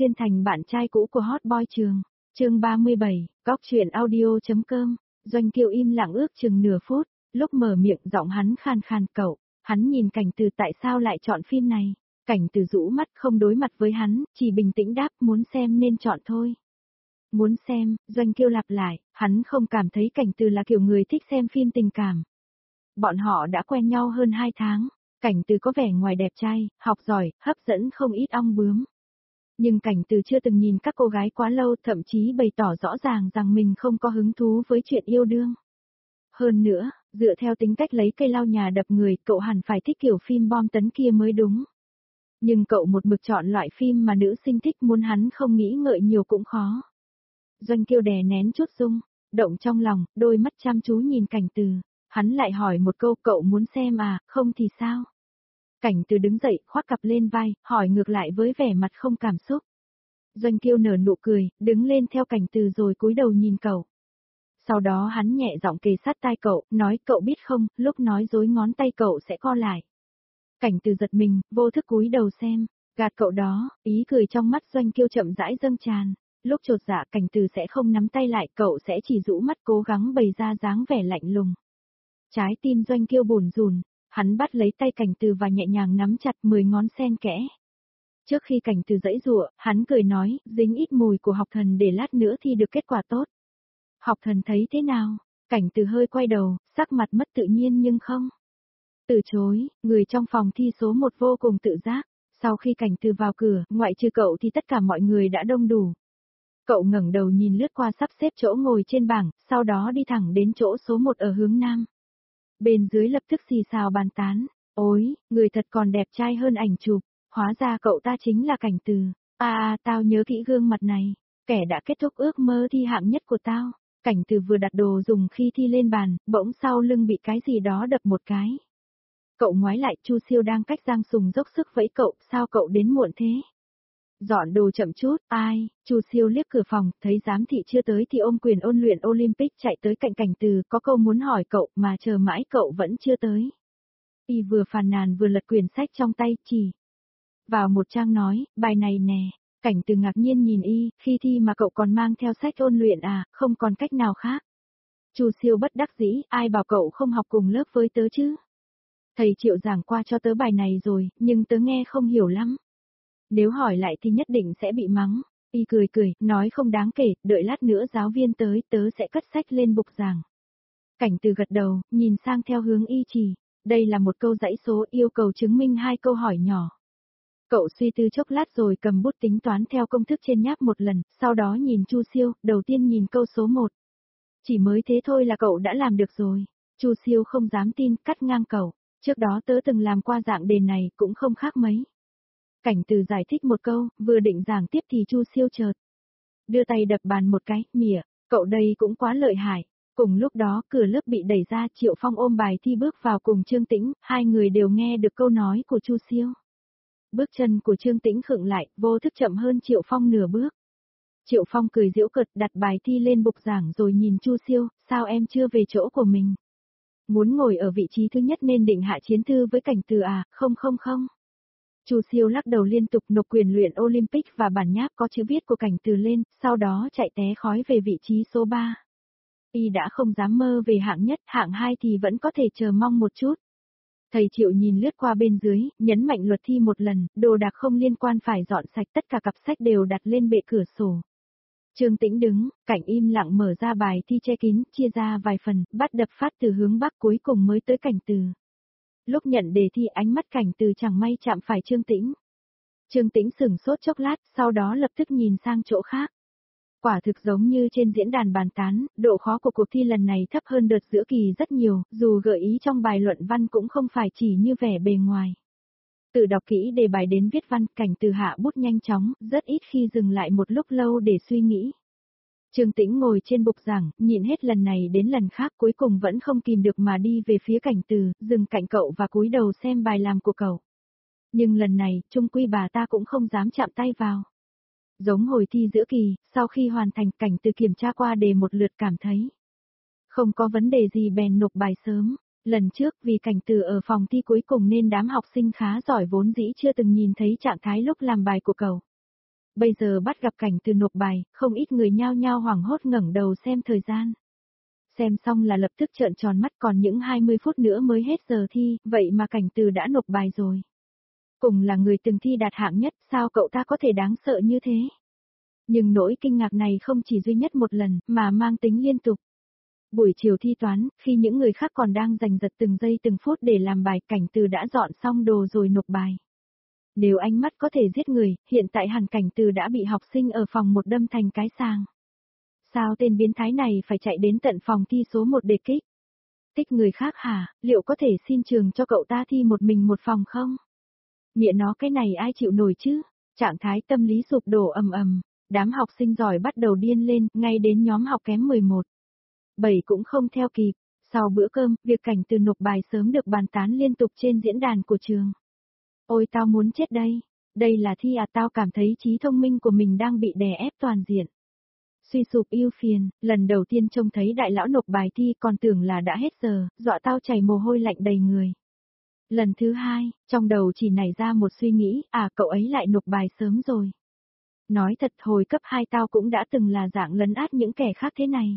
xuyên thành bạn trai cũ của hot boy trường. Chương 37, Góc truyện audio.com. Doanh Kiều im lặng ước chừng nửa phút, lúc mở miệng giọng hắn khan khan cậu. Hắn nhìn Cảnh Từ tại sao lại chọn phim này. Cảnh Từ rũ mắt không đối mặt với hắn, chỉ bình tĩnh đáp muốn xem nên chọn thôi. Muốn xem, Doanh Kiều lặp lại, hắn không cảm thấy Cảnh Từ là kiểu người thích xem phim tình cảm. Bọn họ đã quen nhau hơn 2 tháng, Cảnh Từ có vẻ ngoài đẹp trai, học giỏi, hấp dẫn không ít ong bướm. Nhưng Cảnh Từ chưa từng nhìn các cô gái quá lâu, thậm chí bày tỏ rõ ràng rằng mình không có hứng thú với chuyện yêu đương. Hơn nữa, dựa theo tính cách lấy cây lau nhà đập người, cậu hẳn phải thích kiểu phim bom tấn kia mới đúng. Nhưng cậu một mực chọn loại phim mà nữ sinh thích, muốn hắn không nghĩ ngợi nhiều cũng khó. Doanh Kiều đè nén chút rung động trong lòng, đôi mắt chăm chú nhìn Cảnh Từ. Hắn lại hỏi một câu, cậu muốn xem à, không thì sao? Cảnh Từ đứng dậy, khoác cặp lên vai, hỏi ngược lại với vẻ mặt không cảm xúc. Doanh Kiều nở nụ cười, đứng lên theo Cảnh Từ rồi cúi đầu nhìn cậu. Sau đó hắn nhẹ giọng kề sát tai cậu, nói cậu biết không, lúc nói dối ngón tay cậu sẽ co lại. Cảnh Từ giật mình, vô thức cúi đầu xem, gạt cậu đó, ý cười trong mắt Doanh Kiều chậm rãi dâng tràn. Lúc chột dạ Cảnh Từ sẽ không nắm tay lại, cậu sẽ chỉ rũ mắt cố gắng bày ra dáng vẻ lạnh lùng. Trái tim Doanh Kiều bủn rủn, hắn bắt lấy tay Cảnh Từ và nhẹ nhàng nắm chặt 10 ngón xen kẽ. Trước khi Cảnh Từ giãy giụa, hắn cười nói, dính ít mùi của học thần để lát nữa thi được kết quả tốt. Học thần thấy thế nào? Cảnh Từ hơi quay đầu, sắc mặt mất tự nhiên nhưng không từ chối, người trong phòng thi số 1 vô cùng tự giác. Sau khi Cảnh Từ vào cửa, ngoại trừ cậu thì tất cả mọi người đã đông đủ. Cậu ngẩng đầu nhìn lướt qua sắp xếp chỗ ngồi trên bảng, sau đó đi thẳng đến chỗ số 1 ở hướng nam. Bên dưới lập tức xì xào bàn tán, ôi, người thật còn đẹp trai hơn ảnh chụp, hóa ra cậu ta chính là Cảnh Từ. Tao nhớ kỹ gương mặt này, kẻ đã kết thúc ước mơ thi hạng nhất của tao. Cảnh Từ vừa đặt đồ dùng khi thi lên bàn, bỗng sau lưng bị cái gì đó đập một cái. Cậu ngoái lại, Chu Siêu đang cách Giang Sùng dốc sức vẫy cậu, sao cậu đến muộn thế? Dọn đồ chậm chút, ai? Chu Siêu liếc cửa phòng, thấy giám thị chưa tới thì ôm quyền ôn luyện Olympic chạy tới cạnh Cảnh Từ, có câu muốn hỏi cậu mà chờ mãi cậu vẫn chưa tới. Y vừa phàn nàn vừa lật quyển sách trong tay, chỉ vào một trang nói, bài này nè. Cảnh Từ ngạc nhiên nhìn Y, khi thi mà cậu còn mang theo sách ôn luyện à, không còn cách nào khác. Chu Siêu bất đắc dĩ, ai bảo cậu không học cùng lớp với tớ chứ? Thầy Triệu giảng qua cho tớ bài này rồi, nhưng tớ nghe không hiểu lắm. Nếu hỏi lại thì nhất định sẽ bị mắng. Y cười cười, nói không đáng kể, đợi lát nữa giáo viên tới, tớ sẽ cất sách lên bục giảng. Cảnh Từ gật đầu, nhìn sang theo hướng Y chỉ. Đây là một câu dãy số yêu cầu chứng minh 2 câu hỏi nhỏ. Cậu suy tư chốc lát rồi cầm bút tính toán theo công thức trên nháp một lần, sau đó nhìn Chu Siêu, đầu tiên nhìn câu số 1. Chỉ mới thế thôi là cậu đã làm được rồi. Chu Siêu không dám tin, cắt ngang cậu. Trước đó tớ từng làm qua dạng đề này, cũng không khác mấy. Cảnh Từ giải thích một câu, vừa định giảng tiếp thì Chu Siêu chợt đưa tay đập bàn một cái, mỉa, cậu đây cũng quá lợi hại. Cùng lúc đó, cửa lớp bị đẩy ra, Triệu Phong ôm bài thi bước vào cùng Trương Tĩnh, hai người đều nghe được câu nói của Chu Siêu. Bước chân của Trương Tĩnh khựng lại, vô thức chậm hơn Triệu Phong nửa bước. Triệu Phong cười giễu cợt, đặt bài thi lên bục giảng rồi nhìn Chu Siêu, sao em chưa về chỗ của mình? Muốn ngồi ở vị trí thứ nhất nên định hạ chiến thư với Cảnh Từ à, không. Chu Siêu lắc đầu liên tục nộp quyền luyện Olympic và bản nháp có chữ viết của Cảnh Từ lên, sau đó chạy té khói về vị trí số 3. Y đã không dám mơ về hạng nhất, hạng 2 thì vẫn có thể chờ mong một chút. Thầy Triệu nhìn lướt qua bên dưới, nhấn mạnh luật thi một lần, đồ đạc không liên quan phải dọn sạch, tất cả cặp sách đều đặt lên bệ cửa sổ. Trương Tĩnh đứng, Cảnh im lặng mở ra bài thi che kín, chia ra vài phần, bắt đập phát từ hướng bắc cuối cùng mới tới Cảnh Từ. Lúc nhận đề thi ánh mắt Cảnh Từ chẳng may chạm phải Trương Tĩnh. Trương Tĩnh sửng sốt chốc lát, sau đó lập tức nhìn sang chỗ khác. Quả thực giống như trên diễn đàn bàn tán, độ khó của cuộc thi lần này thấp hơn đợt giữa kỳ rất nhiều, dù gợi ý trong bài luận văn cũng không phải chỉ như vẻ bề ngoài. Tự đọc kỹ đề bài đến viết văn, Cảnh Từ hạ bút nhanh chóng, rất ít khi dừng lại một lúc lâu để suy nghĩ. Trương Tĩnh ngồi trên bục giảng, nhìn hết lần này đến lần khác cuối cùng vẫn không kìm được mà đi về phía Cảnh Từ, dừng cạnh cậu và cúi đầu xem bài làm của cậu. Nhưng lần này, chung quy bà ta cũng không dám chạm tay vào. Giống hồi thi giữa kỳ, sau khi hoàn thành, Cảnh Từ kiểm tra qua đề một lượt cảm thấy không có vấn đề gì bèn nộp bài sớm. Lần trước vì Cảnh Từ ở phòng thi cuối cùng nên đám học sinh khá giỏi vốn dĩ chưa từng nhìn thấy trạng thái lúc làm bài của cậu. Bây giờ bắt gặp cảnh từ nộp bài, không ít người nhao nhao hoảng hốt ngẩng đầu xem thời gian. Xem xong là lập tức trợn tròn mắt, còn những 20 phút nữa mới hết giờ thi, vậy mà cảnh từ đã nộp bài rồi. Cùng là người từng thi đạt hạng nhất, sao cậu ta có thể đáng sợ như thế? Nhưng nỗi kinh ngạc này không chỉ duy nhất một lần, mà mang tính liên tục. Buổi chiều thi toán, khi những người khác còn đang giành giật từng giây từng phút để làm bài, cảnh từ đã dọn xong đồ rồi nộp bài. Nếu ánh mắt có thể giết người, hiện tại hẳn cảnh từ đã bị học sinh ở phòng một đâm thành cái sàng. Sao tên biến thái này phải chạy đến tận phòng thi số 1 để kích? Tích người khác hả, liệu có thể xin trường cho cậu ta thi một mình một phòng không? Mẹ nó, cái này ai chịu nổi chứ? Trạng thái tâm lý sụp đổ ầm ầm, đám học sinh giỏi bắt đầu điên lên, ngay đến nhóm học kém 11. 7 cũng không theo kịp. Sau bữa cơm, việc cảnh từ nộp bài sớm được bàn tán liên tục trên diễn đàn của trường. Ôi tao muốn chết đây, đây là thi à, tao cảm thấy trí thông minh của mình đang bị đè ép toàn diện. Suy sụp ưu phiền, lần đầu tiên trông thấy đại lão nộp bài thi còn tưởng là đã hết giờ, dọa tao chảy mồ hôi lạnh đầy người. Lần thứ hai, trong đầu chỉ nảy ra một suy nghĩ, à cậu ấy lại nộp bài sớm rồi. Nói thật, hồi cấp 2 tao cũng đã từng là dạng lấn át những kẻ khác thế này.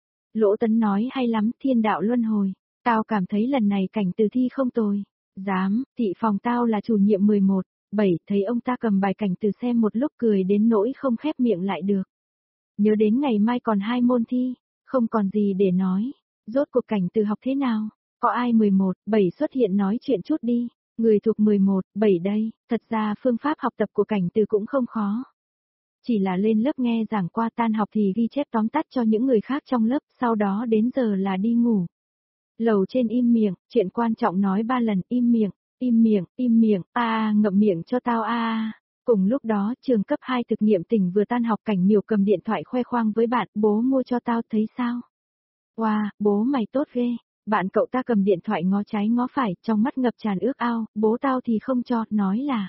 Lỗ Tấn nói hay lắm, thiên đạo luân hồi. Tao cảm thấy lần này cảnh từ thi không tồi. Dám, thị phòng tao là chủ nhiệm 11, 7, thấy ông ta cầm bài cảnh từ xem một lúc cười đến nỗi không khép miệng lại được. Nhớ đến ngày mai còn 2 môn thi, không còn gì để nói. Rốt cuộc cảnh từ học thế nào? Có ai 11, 7 xuất hiện nói chuyện chút đi. Người thuộc 11, 7 đây, thật ra phương pháp học tập của cảnh từ cũng không khó. Chỉ là lên lớp nghe giảng qua, tan học thì ghi chép tóm tắt cho những người khác trong lớp, sau đó đến giờ là đi ngủ. Lầu trên im miệng, chuyện quan trọng nói 3 lần, im miệng, im miệng, im miệng, ngậm miệng cho tao Cùng lúc đó, trường cấp 2 thực nghiệm tỉnh vừa tan học, Cảnh Miểu cầm điện thoại khoe khoang với bạn, bố mua cho tao, thấy sao? Wow, bố mày tốt ghê. Bạn cậu ta cầm điện thoại ngó trái ngó phải, trong mắt ngập tràn ước ao, bố tao thì không cho, nói là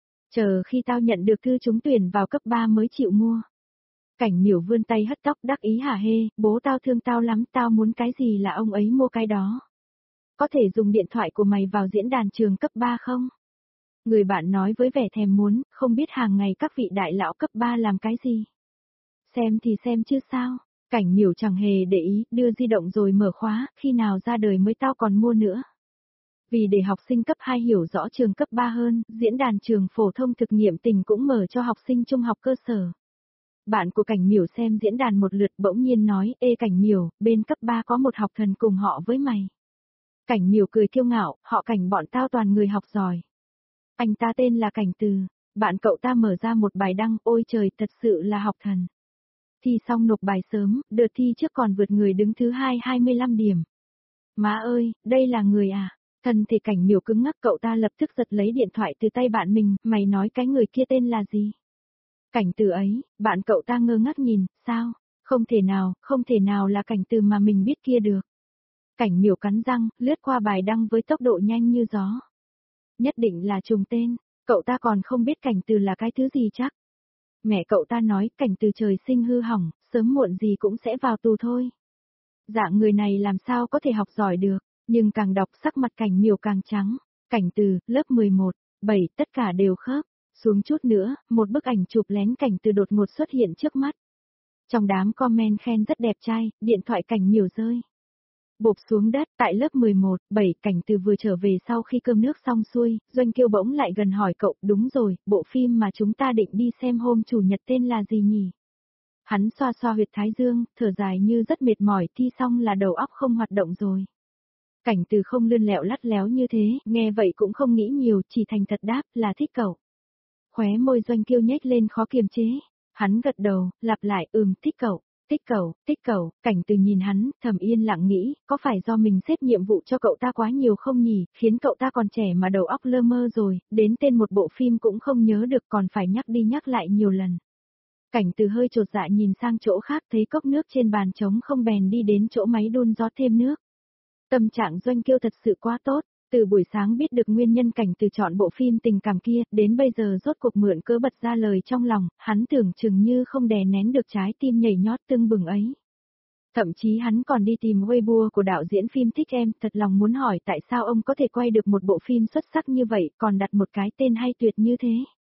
chờ khi tao nhận được thư trúng tuyển vào cấp 3 mới chịu mua. Cảnh Miểu vươn tay hất tóc đắc ý hả hê, bố tao thương tao lắm, tao muốn cái gì là ông ấy mua cái đó. Có thể dùng điện thoại của mày vào diễn đàn trường cấp 3 không? Người bạn nói với vẻ thèm muốn, không biết hàng ngày các vị đại lão cấp 3 làm cái gì. Xem thì xem chứ sao, Cảnh Miểu chẳng hề để ý, đưa di động rồi mở khóa, khi nào ra đời mới tao còn mua nữa. Vì để học sinh cấp 2 hiểu rõ trường cấp 3 hơn, diễn đàn trường phổ thông thực nghiệm tỉnh cũng mở cho học sinh trung học cơ sở. Bạn của Cảnh Miểu xem diễn đàn một lượt bỗng nhiên nói, ê Cảnh Miểu, bên cấp 3 có một học thần cùng họ với mày. Cảnh Miểu cười kiêu ngạo, họ Cảnh bọn tao toàn người học giỏi. Anh ta tên là Cảnh Từ, bạn cậu ta mở ra một bài đăng, ôi trời, thật sự là học thần. Thi xong nộp bài sớm, đợt thi trước còn vượt người đứng thứ 2 25 điểm. Má ơi, đây là người à? Thân thể Cảnh Miểu cứng ngắc, cậu ta lập tức giật lấy điện thoại từ tay bạn mình, mày nói cái người kia tên là gì? Cảnh Từ ấy, bạn cậu ta ngơ ngác nhìn, sao? Không thể nào là Cảnh Từ mà mình biết kia được. Cảnh Miểu cắn răng, lướt qua bài đăng với tốc độ nhanh như gió. Nhất định là trùng tên, cậu ta còn không biết Cảnh Từ là cái thứ gì chắc. Mẹ cậu ta nói Cảnh Từ trời sinh hư hỏng, sớm muộn gì cũng sẽ vào tù thôi. Dạng người này làm sao có thể học giỏi được, nhưng càng đọc sắc mặt Cảnh Miểu càng trắng. Cảnh Từ, lớp 11, 7, tất cả đều khớp. Xuống chút nữa, một bức ảnh chụp lén Cảnh Từ đột ngột xuất hiện trước mắt. Trong đám comment khen rất đẹp trai, điện thoại Cảnh Miểu rơi. Bộp xuống đất, tại lớp 11, 7, Cảnh Từ vừa trở về sau khi cơm nước xong xuôi, Doanh Kiêu bỗng lại gần hỏi cậu, đúng rồi, bộ phim mà chúng ta định đi xem hôm chủ nhật tên là gì nhỉ? Hắn xoa xoa huyệt thái dương, thở dài như rất mệt mỏi, thi xong là đầu óc không hoạt động rồi. Cảnh Từ không lươn lẹo lắt léo như thế, nghe vậy cũng không nghĩ nhiều, chỉ thành thật đáp là thích cậu. Khóe môi Doanh Kiêu nhếch lên khó kiềm chế. Hắn gật đầu, lặp lại thích cậu, thích cậu, Cảnh Từ nhìn hắn, thầm yên lặng nghĩ, có phải do mình xếp nhiệm vụ cho cậu ta quá nhiều không nhỉ, khiến cậu ta còn trẻ mà đầu óc lơ mơ rồi, đến tên một bộ phim cũng không nhớ được còn phải nhắc đi nhắc lại nhiều lần. Cảnh Từ hơi chột dạ nhìn sang chỗ khác thấy cốc nước trên bàn trống không bèn đi đến chỗ máy đun rót thêm nước. Tâm trạng Doanh Kiêu thật sự quá tốt. Từ buổi sáng biết được nguyên nhân Cảnh Từ chọn bộ phim tình cảm kia, đến bây giờ rốt cuộc mượn cớ bật ra lời trong lòng, hắn tưởng chừng như không đè nén được trái tim nhảy nhót tưng bừng ấy. Thậm chí hắn còn đi tìm Weibo của đạo diễn phim Thích Em, thật lòng muốn hỏi tại sao ông có thể quay được một bộ phim xuất sắc như vậy, còn đặt một cái tên hay tuyệt như thế.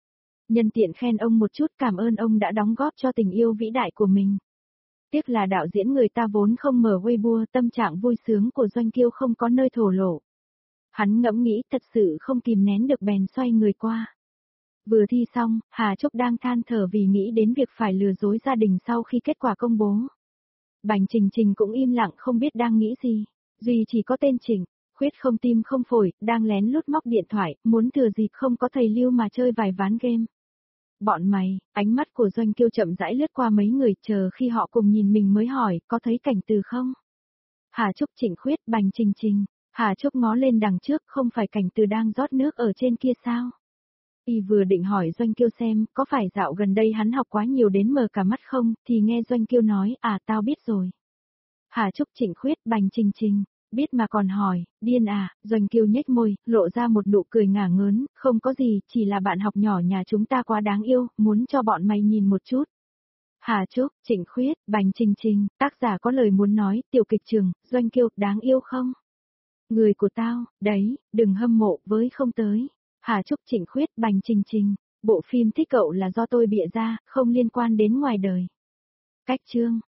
Nhân tiện khen ông một chút, cảm ơn ông đã đóng góp cho tình yêu vĩ đại của mình. Tiếc là đạo diễn người ta vốn không mở Weibo, tâm trạng vui sướng của Doanh Kiêu không có nơi thổ lộ. Hắn ngẫm nghĩ thật sự không kìm nén được bèn xoay người qua. Vừa thi xong, Hà Trúc đang than thở vì nghĩ đến việc phải lừa dối gia đình sau khi kết quả công bố. Bành Trình Trình cũng im lặng không biết đang nghĩ gì. Duy chỉ có tên Trịnh, Khuyết không tim không phổi, đang lén lút móc điện thoại, muốn thừa dịp không có thầy Lưu mà chơi vài ván game. Bọn mày, ánh mắt của Doanh Kiêu chậm rãi lướt qua mấy người, chờ khi họ cùng nhìn mình mới hỏi, có thấy Cảnh Từ không? Hà Trúc, Trịnh Khuyết, Bành Trình Trình. Hà Trúc ngó lên đằng trước, không phải Cảnh Từ đang rót nước ở trên kia sao? Y vừa định hỏi Doanh Kiêu xem, có phải dạo gần đây hắn học quá nhiều đến mờ cả mắt không, thì nghe Doanh Kiêu nói, à tao biết rồi. Hà Trúc, Trịnh Khuyết, Bành Trình Trình. Biết mà còn hỏi, điên à, Doanh Kiêu nhếch môi, lộ ra một nụ cười ngả ngớn, không có gì, chỉ là bạn học nhỏ nhà chúng ta quá đáng yêu, muốn cho bọn mày nhìn một chút. Hà Trúc, Trịnh Khuyết, Bành Trình Trình, tác giả có lời muốn nói, tiểu kịch trường, Doanh Kiêu, đáng yêu không? Người của tao, đấy, đừng hâm mộ với không tới. Hà Trúc, Trịnh Khuyết, Bành Trình Trình, bộ phim thích cậu là do tôi bịa ra, không liên quan đến ngoài đời. Cách chương